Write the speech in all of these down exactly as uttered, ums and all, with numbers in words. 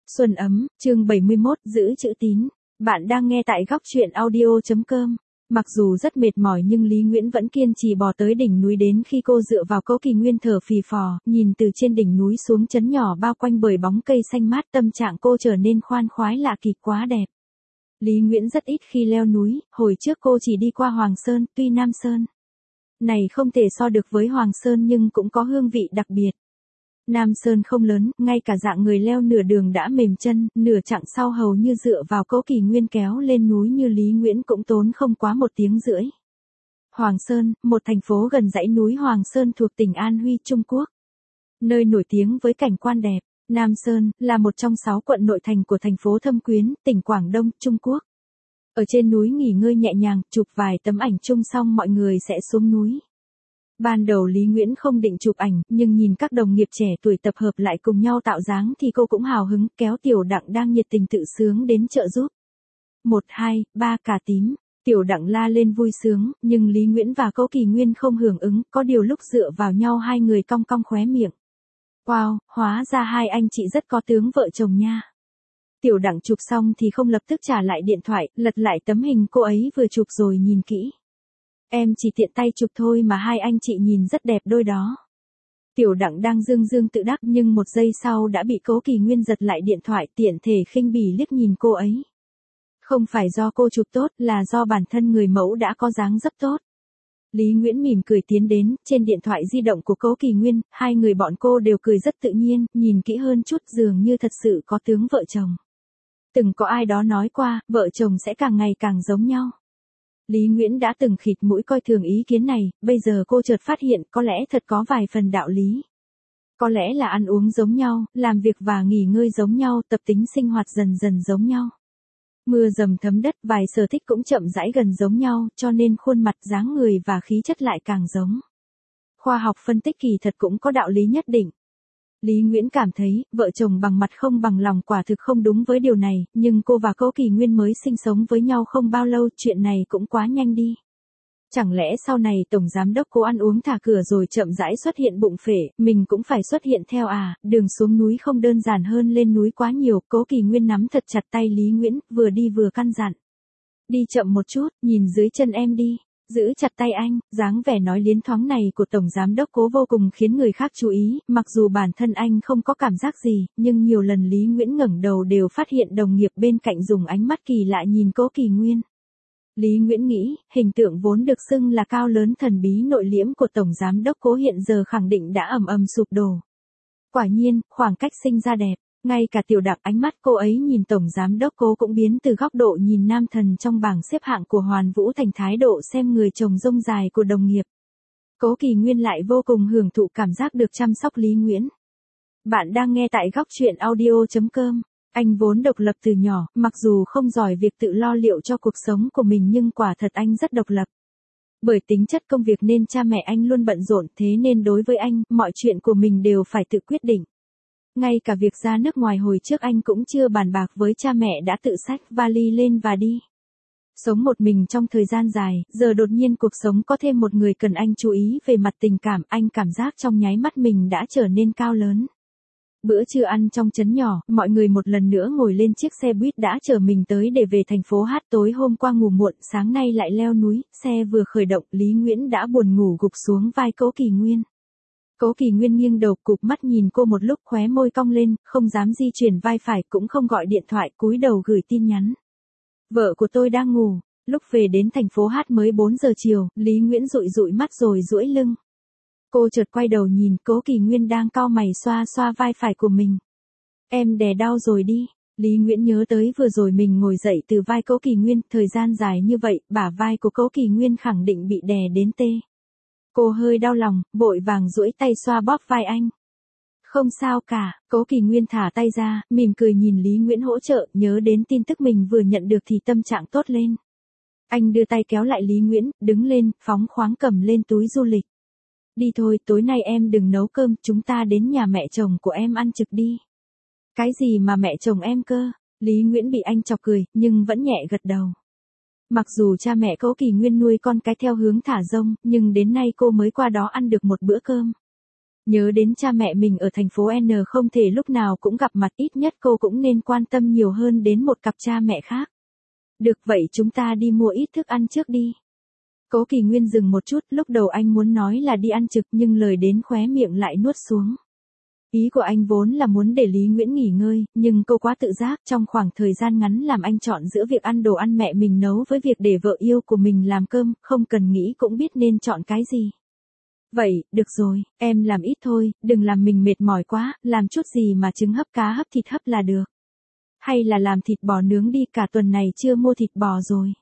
Xuân ấm, chương bảy mươi mốt, giữ chữ tín. Bạn đang nghe tại góc truyện audio chấm com. Mặc dù rất mệt mỏi nhưng Lý Nguyễn vẫn kiên trì bò tới đỉnh núi đến khi cô dựa vào Cố Kỳ Nguyên thở phì phò, nhìn từ trên đỉnh núi xuống trấn nhỏ bao quanh bởi bóng cây xanh mát, tâm trạng cô trở nên khoan khoái lạ kỳ, quá đẹp. Lý Nguyễn rất ít khi leo núi, hồi trước cô chỉ đi qua Hoàng Sơn, tuy Nam Sơn này không thể so được với Hoàng Sơn nhưng cũng có hương vị đặc biệt. Nam Sơn không lớn, ngay cả dạng người leo nửa đường đã mềm chân, nửa chặng sau hầu như dựa vào Cố Kỳ Nguyên kéo lên núi như Lý Nguyễn cũng tốn không quá một tiếng rưỡi. Hoàng Sơn, một thành phố gần dãy núi Hoàng Sơn thuộc tỉnh An Huy, Trung Quốc. Nơi nổi tiếng với cảnh quan đẹp. Nam Sơn, là một trong sáu quận nội thành của thành phố Thâm Quyến, tỉnh Quảng Đông, Trung Quốc. Ở trên núi nghỉ ngơi nhẹ nhàng, chụp vài tấm ảnh chung xong mọi người sẽ xuống núi. Ban đầu Lý Nguyễn không định chụp ảnh, nhưng nhìn các đồng nghiệp trẻ tuổi tập hợp lại cùng nhau tạo dáng thì cô cũng hào hứng, kéo Tiểu Đặng đang nhiệt tình tự sướng đến trợ giúp. Một, hai, ba, cà tím. Tiểu Đặng la lên vui sướng, nhưng Lý Nguyễn và Cố Kỳ Nguyên không hưởng ứng, có điều lúc dựa vào nhau hai người cong cong khóe miệng. Wow, hóa ra hai anh chị rất có tướng vợ chồng nha. Tiểu Đặng chụp xong thì không lập tức trả lại điện thoại, lật lại tấm hình cô ấy vừa chụp rồi nhìn kỹ. Em chỉ tiện tay chụp thôi mà hai anh chị nhìn rất đẹp đôi đó. Tiểu Đặng đang dương dương tự đắc nhưng một giây sau đã bị Cố Kỳ Nguyên giật lại điện thoại, tiện thể khinh bỉ liếc nhìn cô ấy. Không phải do cô chụp tốt, là do bản thân người mẫu đã có dáng dấp tốt. Lý Nguyễn mỉm cười tiến đến, trên điện thoại di động của Cố Kỳ Nguyên, hai người bọn cô đều cười rất tự nhiên, nhìn kỹ hơn chút dường như thật sự có tướng vợ chồng. Từng có ai đó nói qua, vợ chồng sẽ càng ngày càng giống nhau. Lý Nguyễn đã từng khịt mũi coi thường ý kiến này, bây giờ cô chợt phát hiện có lẽ thật có vài phần đạo lý. Có lẽ là ăn uống giống nhau, làm việc và nghỉ ngơi giống nhau, tập tính sinh hoạt dần dần giống nhau. Mưa dầm thấm đất, vài sở thích cũng chậm rãi gần giống nhau, cho nên khuôn mặt, dáng người và khí chất lại càng giống. Khoa học phân tích kỳ thật cũng có đạo lý nhất định. Lý Nguyễn cảm thấy, vợ chồng bằng mặt không bằng lòng quả thực không đúng với điều này, nhưng cô và Cố Kỳ Nguyên mới sinh sống với nhau không bao lâu, chuyện này cũng quá nhanh đi. Chẳng lẽ sau này Tổng Giám đốc Cố ăn uống thả cửa rồi chậm rãi xuất hiện bụng phể, mình cũng phải xuất hiện theo à, đường xuống núi không đơn giản hơn lên núi quá nhiều, Cố Kỳ Nguyên nắm thật chặt tay Lý Nguyễn, vừa đi vừa căn dặn. Đi chậm một chút, nhìn dưới chân em đi. Giữ chặt tay anh, dáng vẻ nói liến thoáng này của Tổng Giám đốc Cố vô cùng khiến người khác chú ý, mặc dù bản thân anh không có cảm giác gì, nhưng nhiều lần Lý Nguyễn ngẩng đầu đều phát hiện đồng nghiệp bên cạnh dùng ánh mắt kỳ lạ nhìn Cố Kỳ Nguyên. Lý Nguyễn nghĩ, hình tượng vốn được xưng là cao lớn thần bí nội liễm của Tổng Giám đốc Cố hiện giờ khẳng định đã ầm ầm sụp đổ. Quả nhiên, khoảng cách sinh ra đẹp. Ngay cả Tiểu Đặng, ánh mắt cô ấy nhìn Tổng Giám đốc Cố cũng biến từ góc độ nhìn nam thần trong bảng xếp hạng của Hoàn Vũ thành thái độ xem người chồng rông dài của đồng nghiệp. Cố Kỳ Nguyên lại vô cùng hưởng thụ cảm giác được chăm sóc Lý Nguyễn. Bạn đang nghe tại góc truyện audio chấm com. Anh vốn độc lập từ nhỏ, mặc dù không giỏi việc tự lo liệu cho cuộc sống của mình nhưng quả thật anh rất độc lập. Bởi tính chất công việc nên cha mẹ anh luôn bận rộn, thế nên đối với anh, mọi chuyện của mình đều phải tự quyết định. Ngay cả việc ra nước ngoài hồi trước anh cũng chưa bàn bạc với cha mẹ đã tự xách vali lên và đi. Sống một mình trong thời gian dài, giờ đột nhiên cuộc sống có thêm một người cần anh chú ý về mặt tình cảm, anh cảm giác trong nháy mắt mình đã trở nên cao lớn. Bữa trưa ăn trong trấn nhỏ, mọi người một lần nữa ngồi lên chiếc xe buýt đã chở mình tới để về thành phố Hát. Tối hôm qua ngủ muộn, sáng nay lại leo núi, xe vừa khởi động, Lý Nguyễn đã buồn ngủ gục xuống vai Cố Kỳ Nguyên. Cố Kỳ Nguyên nghiêng đầu cụp mắt nhìn cô một lúc, khóe môi cong lên, không dám di chuyển vai phải, cũng không gọi điện thoại, cúi đầu gửi tin nhắn. Vợ của tôi đang ngủ. Lúc về đến thành phố Hát mới bốn giờ chiều, Lý Nguyễn dụi dụi mắt rồi duỗi lưng. Cô chợt quay đầu nhìn, Cố Kỳ Nguyên đang cau mày xoa xoa vai phải của mình. Em đè đau rồi đi. Lý Nguyễn nhớ tới vừa rồi mình ngồi dậy từ vai Cố Kỳ Nguyên, thời gian dài như vậy, bả vai của Cố Kỳ Nguyên khẳng định bị đè đến tê. Cô hơi đau lòng, vội vàng duỗi tay xoa bóp vai anh. Không sao cả, Cố Kỳ Nguyên thả tay ra, mỉm cười nhìn Lý Nguyễn hỗ trợ, nhớ đến tin tức mình vừa nhận được thì tâm trạng tốt lên. Anh đưa tay kéo lại Lý Nguyễn, đứng lên, phóng khoáng cầm lên túi du lịch. Đi thôi, tối nay em đừng nấu cơm, chúng ta đến nhà mẹ chồng của em ăn trực đi. Cái gì mà mẹ chồng em cơ? Lý Nguyễn bị anh chọc cười, nhưng vẫn nhẹ gật đầu. Mặc dù cha mẹ Cố Kỳ Nguyên nuôi con cái theo hướng thả rông, nhưng đến nay cô mới qua đó ăn được một bữa cơm. Nhớ đến cha mẹ mình ở thành phố N không thể lúc nào cũng gặp mặt, ít nhất cô cũng nên quan tâm nhiều hơn đến một cặp cha mẹ khác. Được vậy chúng ta đi mua ít thức ăn trước đi. Cố Kỳ Nguyên dừng một chút, lúc đầu anh muốn nói là đi ăn trực nhưng lời đến khóe miệng lại nuốt xuống. Ý của anh vốn là muốn để Lý Nguyễn nghỉ ngơi, nhưng cô quá tự giác, trong khoảng thời gian ngắn làm anh chọn giữa việc ăn đồ ăn mẹ mình nấu với việc để vợ yêu của mình làm cơm, không cần nghĩ cũng biết nên chọn cái gì. Vậy, được rồi, em làm ít thôi, đừng làm mình mệt mỏi quá, làm chút gì mà trứng hấp cá hấp thịt hấp là được. Hay là làm thịt bò nướng đi, cả tuần này chưa mua thịt bò rồi.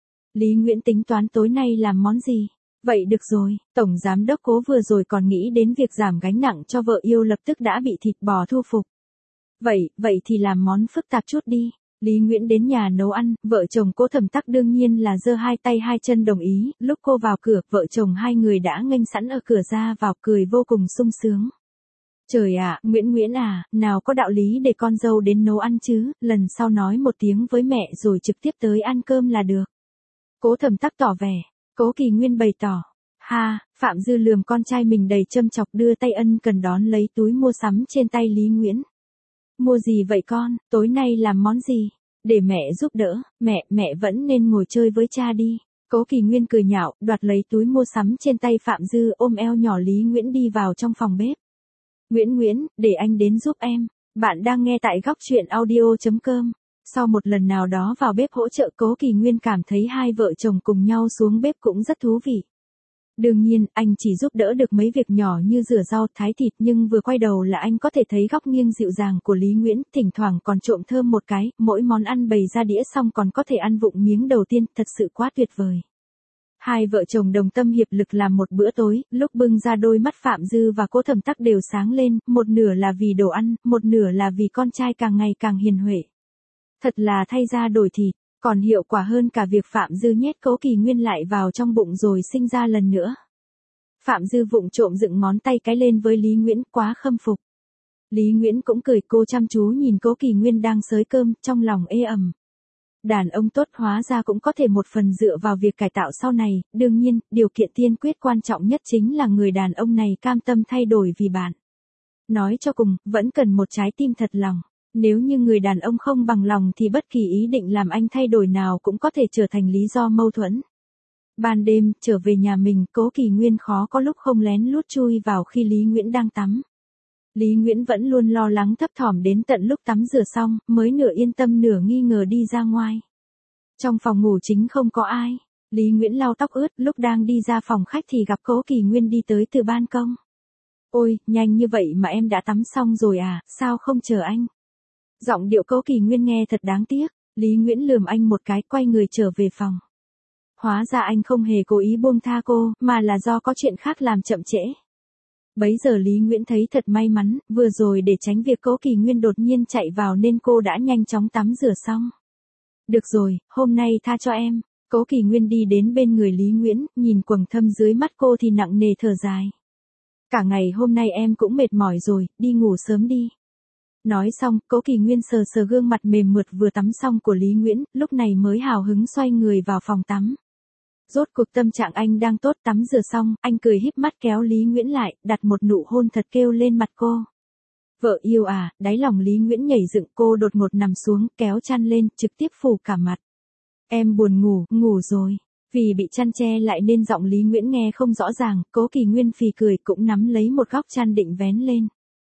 Lý Nguyễn tính toán tối nay làm món gì? Vậy được rồi, Tổng Giám đốc Cố vừa rồi còn nghĩ đến việc giảm gánh nặng cho vợ yêu lập tức đã bị thịt bò thu phục. Vậy, vậy thì làm món phức tạp chút đi. Lý Nguyễn đến nhà nấu ăn, vợ chồng Cố Thẩm Tắc đương nhiên là giơ hai tay hai chân đồng ý, lúc cô vào cửa, vợ chồng hai người đã nghênh sẵn ở cửa ra vào cười vô cùng sung sướng. Trời ạ, Nguyễn Nguyễn à, nào có đạo lý để con dâu đến nấu ăn chứ, lần sau nói một tiếng với mẹ rồi trực tiếp tới ăn cơm là được. Cố Thẩm Tắc tỏ vẻ. Cố Kỳ Nguyên bày tỏ. Ha, Phạm Dư lườm con trai mình đầy châm chọc, đưa tay ân cần đón lấy túi mua sắm trên tay Lý Nguyễn. Mua gì vậy con, tối nay làm món gì? Để mẹ giúp đỡ, mẹ, mẹ vẫn nên ngồi chơi với cha đi. Cố Kỳ Nguyên cười nhạo, đoạt lấy túi mua sắm trên tay Phạm Dư, ôm eo nhỏ Lý Nguyễn đi vào trong phòng bếp. Nguyễn Nguyễn, để anh đến giúp em. Bạn đang nghe tại góc truyện audio chấm com. Sau một lần nào đó vào bếp hỗ trợ, Cố Kỳ Nguyên cảm thấy hai vợ chồng cùng nhau xuống bếp cũng rất thú vị. Đương nhiên, anh chỉ giúp đỡ được mấy việc nhỏ như rửa rau, thái thịt, nhưng vừa quay đầu là anh có thể thấy góc nghiêng dịu dàng của Lý Nguyễn, thỉnh thoảng còn trộm thơm một cái, mỗi món ăn bày ra đĩa xong còn có thể ăn vụng miếng đầu tiên, thật sự quá tuyệt vời. Hai vợ chồng đồng tâm hiệp lực làm một bữa tối, lúc bưng ra đôi mắt Phạm Dư và Cố Thẩm Tắc đều sáng lên, một nửa là vì đồ ăn, một nửa là vì con trai càng ngày càng hiền huệ. Thật là thay ra đổi thịt, còn hiệu quả hơn cả việc Phạm Dư nhét Cố Kỳ Nguyên lại vào trong bụng rồi sinh ra lần nữa. Phạm Dư vụng trộm dựng ngón tay cái lên với Lý Nguyễn, quá khâm phục. Lý Nguyễn cũng cười, cô chăm chú nhìn Cố Kỳ Nguyên đang xới cơm, trong lòng ê ẩm. Đàn ông tốt hóa ra cũng có thể một phần dựa vào việc cải tạo sau này, đương nhiên, điều kiện tiên quyết quan trọng nhất chính là người đàn ông này cam tâm thay đổi vì bạn. Nói cho cùng, vẫn cần một trái tim thật lòng. Nếu như người đàn ông không bằng lòng thì bất kỳ ý định làm anh thay đổi nào cũng có thể trở thành lý do mâu thuẫn. Ban đêm, trở về nhà mình, Cố Kỳ Nguyên khó có lúc không lén lút chui vào khi Lý Nguyễn đang tắm. Lý Nguyễn vẫn luôn lo lắng thấp thỏm đến tận lúc tắm rửa xong, mới nửa yên tâm nửa nghi ngờ đi ra ngoài. Trong phòng ngủ chính không có ai. Lý Nguyễn lau tóc ướt, lúc đang đi ra phòng khách thì gặp Cố Kỳ Nguyên đi tới từ ban công. Ôi, nhanh như vậy mà em đã tắm xong rồi à, sao không chờ anh? Giọng điệu Cố Kỳ Nguyên nghe thật đáng tiếc. Lý Nguyễn lườm anh một cái, quay người trở về phòng. Hóa ra anh không hề cố ý buông tha cô, mà là do có chuyện khác làm chậm trễ. Bấy giờ Lý Nguyễn thấy thật may mắn, vừa rồi để tránh việc Cố Kỳ Nguyên đột nhiên chạy vào nên cô đã nhanh chóng tắm rửa xong. Được rồi, hôm nay tha cho em. Cố Kỳ Nguyên đi đến bên người Lý Nguyễn, nhìn quầng thâm dưới mắt cô thì nặng nề thở dài. Cả ngày hôm nay em cũng mệt mỏi rồi, đi ngủ sớm đi. Nói xong, Cố Kỳ Nguyên sờ sờ gương mặt mềm mượt vừa tắm xong của Lý Nguyễn, lúc này mới hào hứng xoay người vào phòng tắm. Rốt cuộc tâm trạng anh đang tốt, tắm rửa xong, anh cười híp mắt kéo Lý Nguyễn lại, đặt một nụ hôn thật kêu lên mặt cô. Vợ yêu à, đáy lòng Lý Nguyễn nhảy dựng, cô đột ngột nằm xuống, kéo chăn lên, trực tiếp phủ cả mặt. Em buồn ngủ, ngủ rồi. Vì bị chăn che lại nên giọng Lý Nguyễn nghe không rõ ràng, Cố Kỳ Nguyên phì cười cũng nắm lấy một góc chăn định vén lên.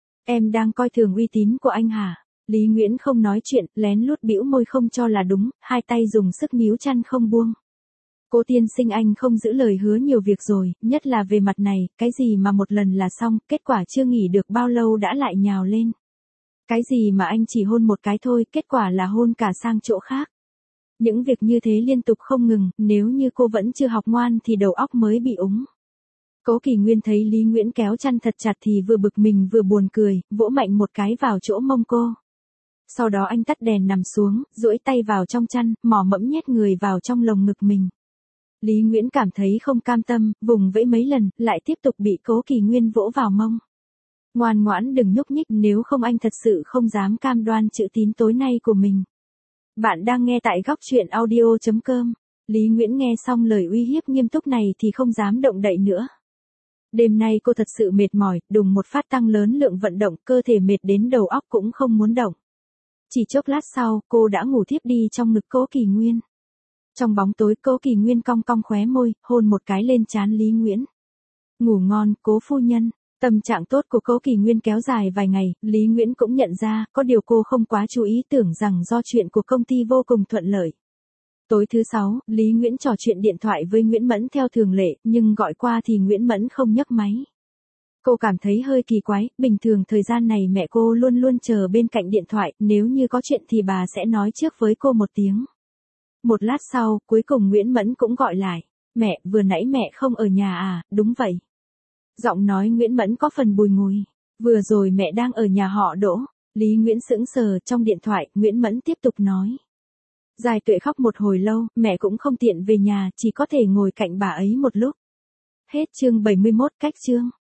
Em đang coi thường uy tín của anh hả? Lý Nguyễn không nói chuyện, lén lút bĩu môi không cho là đúng, hai tay dùng sức níu chăn không buông. Cố tiên sinh, anh không giữ lời hứa nhiều việc rồi, nhất là về mặt này, cái gì mà một lần là xong, kết quả chưa nghỉ được bao lâu đã lại nhào lên. Cái gì mà anh chỉ hôn một cái thôi, kết quả là hôn cả sang chỗ khác. Những việc như thế liên tục không ngừng, nếu như cô vẫn chưa học ngoan thì đầu óc mới bị úng. Cố Kỳ Nguyên thấy Lý Nguyễn kéo chăn thật chặt thì vừa bực mình vừa buồn cười, vỗ mạnh một cái vào chỗ mông cô. Sau đó anh tắt đèn nằm xuống, duỗi tay vào trong chăn, mò mẫm nhét người vào trong lồng ngực mình. Lý Nguyễn cảm thấy không cam tâm, vùng vẫy mấy lần, lại tiếp tục bị Cố Kỳ Nguyên vỗ vào mông. Ngoan ngoãn đừng nhúc nhích, nếu không anh thật sự không dám cam đoan chữ tín tối nay của mình. Bạn đang nghe tại góc truyện audio chấm com. Lý Nguyễn nghe xong lời uy hiếp nghiêm túc này thì không dám động đậy nữa. Đêm nay cô thật sự mệt mỏi, đùng một phát tăng lớn lượng vận động, cơ thể mệt đến đầu óc cũng không muốn động. Chỉ chốc lát sau, cô đã ngủ thiếp đi trong ngực Cố Kỳ Nguyên. Trong bóng tối, Cố Kỳ Nguyên cong cong khóe môi, hôn một cái lên trán Lý Nguyễn. Ngủ ngon, Cố phu nhân. Tâm trạng tốt của Cố Kỳ Nguyên kéo dài vài ngày, Lý Nguyễn cũng nhận ra, có điều cô không quá chú ý, tưởng rằng do chuyện của công ty vô cùng thuận lợi. Tối thứ sáu, Lý Nguyễn trò chuyện điện thoại với Nguyễn Mẫn theo thường lệ, nhưng gọi qua thì Nguyễn Mẫn không nhấc máy. Cô cảm thấy hơi kỳ quái, bình thường thời gian này mẹ cô luôn luôn chờ bên cạnh điện thoại, nếu như có chuyện thì bà sẽ nói trước với cô một tiếng. Một lát sau, cuối cùng Nguyễn Mẫn cũng gọi lại. Mẹ, vừa nãy mẹ không ở nhà à? Đúng vậy. Giọng nói Nguyễn Mẫn có phần bùi ngùi. Vừa rồi mẹ đang ở nhà họ Đỗ. Lý Nguyễn sững sờ, trong điện thoại, Nguyễn Mẫn tiếp tục nói. Giai Tuệ khóc một hồi lâu, mẹ cũng không tiện về nhà, chỉ có thể ngồi cạnh bà ấy một lúc. Hết chương bảy mươi mốt, cách chương.